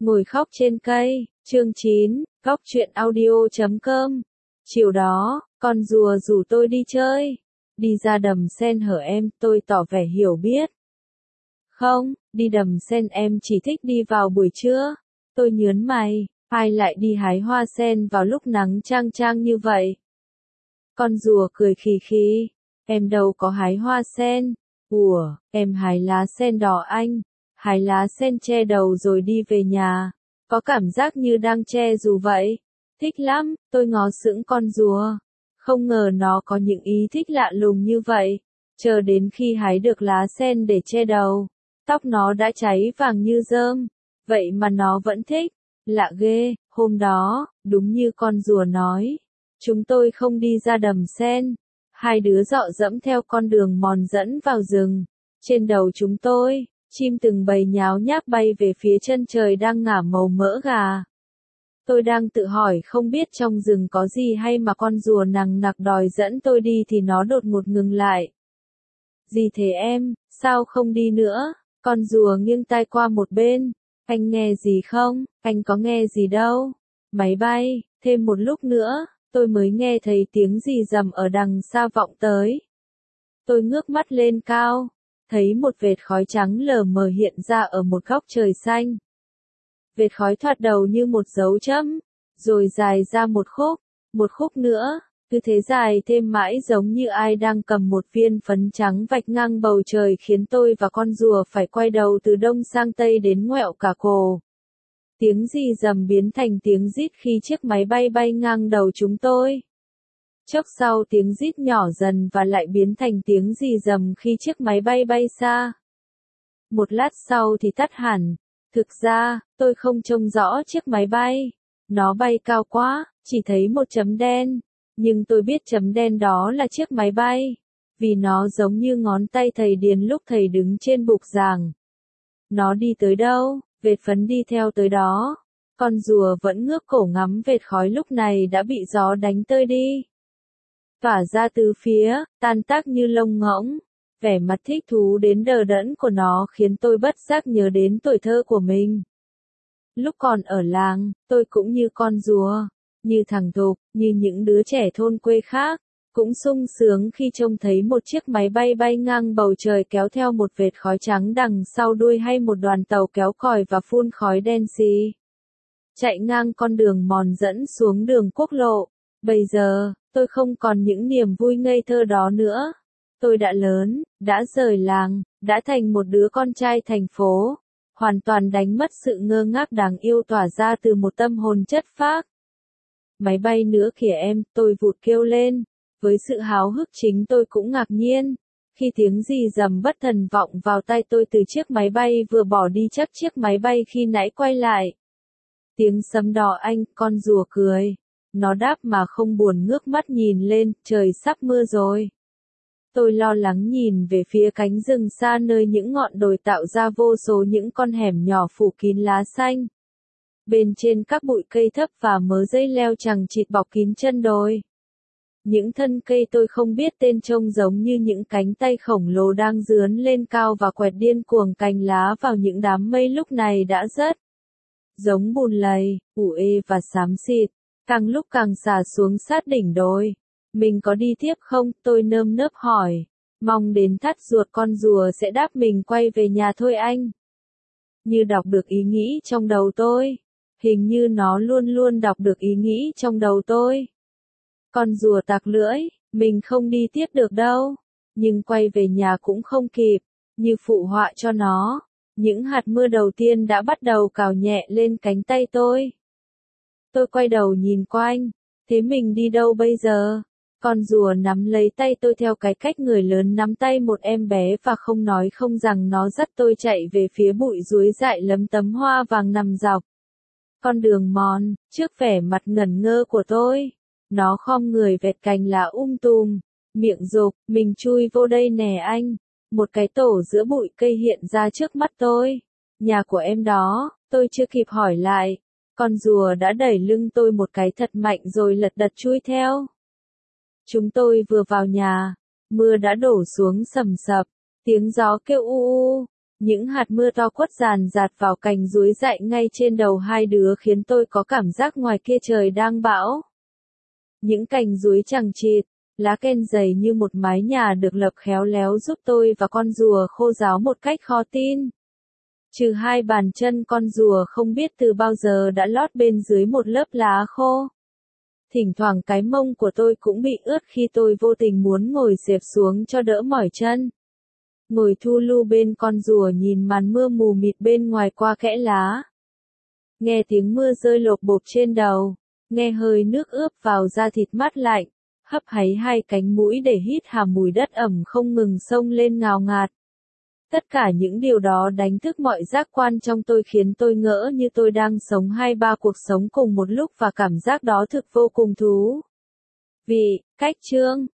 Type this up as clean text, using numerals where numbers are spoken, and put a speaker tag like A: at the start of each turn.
A: Ngồi khóc trên cây, chương 9, góc truyện audio.com. Chiều đó, con rùa rủ tôi đi chơi. Đi ra đầm sen hở em, tôi tỏ vẻ hiểu biết. Không, đi đầm sen em chỉ thích đi vào buổi trưa. Tôi nhớn mày, ai lại đi hái hoa sen vào lúc nắng chang chang như vậy? Con rùa cười khì khì, em đâu có hái hoa sen. Ủa, em hái lá sen đỏ anh. Hái lá sen che đầu rồi đi về nhà. Có cảm giác như đang che dù vậy. Thích lắm, tôi ngó sững con rùa. Không ngờ nó có những ý thích lạ lùng như vậy. Chờ đến khi hái được lá sen để che đầu, tóc nó đã cháy vàng như rơm. Vậy mà nó vẫn thích. Lạ ghê, hôm đó, đúng như con rùa nói. Chúng tôi không đi ra đầm sen. Hai đứa dọ dẫm theo con đường mòn dẫn vào rừng. Trên đầu chúng tôi, chim từng bầy nháo nhác bay về phía chân trời đang ngả màu mỡ gà. Tôi đang tự hỏi không biết trong rừng có gì hay mà con rùa nằng nặc đòi dẫn tôi đi thì nó đột ngột ngừng lại. Gì thế em, sao không đi nữa? Con rùa nghiêng tai qua một bên. Anh nghe gì không? Anh có nghe gì đâu. Máy bay, thêm một lúc nữa, tôi mới nghe thấy tiếng rì rầm ở đằng xa vọng tới. Tôi ngước mắt lên cao, thấy một vệt khói trắng lờ mờ hiện ra ở một góc trời xanh. Vệt khói thoạt đầu như một dấu chấm, rồi dài ra một khúc nữa, cứ thế dài thêm mãi giống như ai đang cầm một viên phấn trắng vạch ngang bầu trời khiến tôi và con rùa phải quay đầu từ đông sang tây đến ngoẹo cả cổ. Tiếng rì rầm biến thành tiếng rít khi chiếc máy bay bay ngang đầu chúng tôi. Chốc sau tiếng rít nhỏ dần và lại biến thành tiếng rì rầm khi chiếc máy bay bay xa. Một lát sau thì tắt hẳn. Thực ra, tôi không trông rõ chiếc máy bay. Nó bay cao quá, chỉ thấy một chấm đen. Nhưng tôi biết chấm đen đó là chiếc máy bay. Vì nó giống như ngón tay thầy Điền lúc thầy đứng trên bục giảng. Nó đi tới đâu, vệt phấn đi theo tới đó. Con rùa vẫn ngước cổ ngắm vệt khói lúc này đã bị gió đánh tơi đi. Tỏa ra từ phía, tan tác như lông ngỗng. Vẻ mặt thích thú đến đờ đẫn của nó khiến tôi bất giác nhớ đến tuổi thơ của mình. Lúc còn ở làng, tôi cũng như con rùa, như thằng Thục, như những đứa trẻ thôn quê khác, cũng sung sướng khi trông thấy một chiếc máy bay bay ngang bầu trời kéo theo một vệt khói trắng đằng sau đuôi hay một đoàn tàu kéo còi và phun khói đen xì. Chạy ngang con đường mòn dẫn xuống đường quốc lộ. Bây giờ, tôi không còn những niềm vui ngây thơ đó nữa. Tôi đã lớn, đã rời làng, đã thành một đứa con trai thành phố. Hoàn toàn đánh mất sự ngơ ngác đáng yêu tỏa ra từ một tâm hồn chất phác. Máy bay nữa kìa em, tôi vụt kêu lên. Với sự háo hức chính tôi cũng ngạc nhiên. Khi tiếng rì rầm bất thần vọng vào tai tôi từ chiếc máy bay vừa bỏ đi chắc chiếc máy bay khi nãy quay lại. Tiếng sấm đỏ anh, con rùa cười. Nó đáp mà không buồn ngước mắt nhìn lên, trời sắp mưa rồi. Tôi lo lắng nhìn về phía cánh rừng xa nơi những ngọn đồi tạo ra vô số những con hẻm nhỏ phủ kín lá xanh. Bên trên các bụi cây thấp và mớ dây leo chằng chịt bọc kín chân đồi. Những thân cây tôi không biết tên trông giống như những cánh tay khổng lồ đang dướn lên cao và quẹt điên cuồng cành lá vào những đám mây lúc này đã rất giống bùn lầy, ủ ê và xám xịt, càng lúc càng xả xuống sát đỉnh đồi. Mình có đi tiếp không? Tôi nơm nớp hỏi. Mong đến thắt ruột con rùa sẽ đáp mình quay về nhà thôi anh. Như đọc được ý nghĩ trong đầu tôi. Hình như nó luôn luôn đọc được ý nghĩ trong đầu tôi. Con rùa tặc lưỡi, mình không đi tiếp được đâu. Nhưng quay về nhà cũng không kịp. Như phụ họa cho nó. Những hạt mưa đầu tiên đã bắt đầu cào nhẹ lên cánh tay tôi. Tôi quay đầu nhìn quanh. Thế mình đi đâu bây giờ? Con rùa nắm lấy tay tôi theo cái cách người lớn nắm tay một em bé và không nói không rằng nó dắt tôi chạy về phía bụi ruối dại lấm tấm hoa vàng nằm dọc con đường mòn, trước vẻ mặt ngẩn ngơ của tôi. Nó khom người vẹt cành lá tùm, miệng rộp, mình chui vô đây nè anh. Một cái tổ giữa bụi cây hiện ra trước mắt tôi. Nhà của em đó, tôi chưa kịp hỏi lại. Con rùa đã đẩy lưng tôi một cái thật mạnh rồi lật đật chui theo. Chúng tôi vừa vào nhà, mưa đã đổ xuống sầm sập, tiếng gió kêu u u, Những hạt mưa to quất ràn rạt vào cành ruối dại ngay trên đầu hai đứa khiến tôi có cảm giác ngoài kia trời đang bão. Những cành ruối chằng chịt, lá ken dày như một mái nhà được lập khéo léo giúp tôi và con rùa khô ráo một cách khó tin. Trừ hai bàn chân con rùa không biết từ bao giờ đã lót bên dưới một lớp lá khô. Thỉnh thoảng cái mông của tôi cũng bị ướt khi tôi vô tình muốn ngồi xẹp xuống cho đỡ mỏi chân. Ngồi thu lu bên con rùa nhìn màn mưa mù mịt bên ngoài qua kẽ lá. Nghe tiếng mưa rơi lộp bộp trên đầu, nghe hơi nước ướp vào da thịt mát lạnh, hấp háy hai cánh mũi để hít hà mùi đất ẩm không ngừng xông lên ngào ngạt. Tất cả những điều đó đánh thức mọi giác quan trong tôi khiến tôi ngỡ như tôi đang sống hai ba cuộc sống cùng một lúc và cảm giác đó thực vô cùng thú vị. Cách chương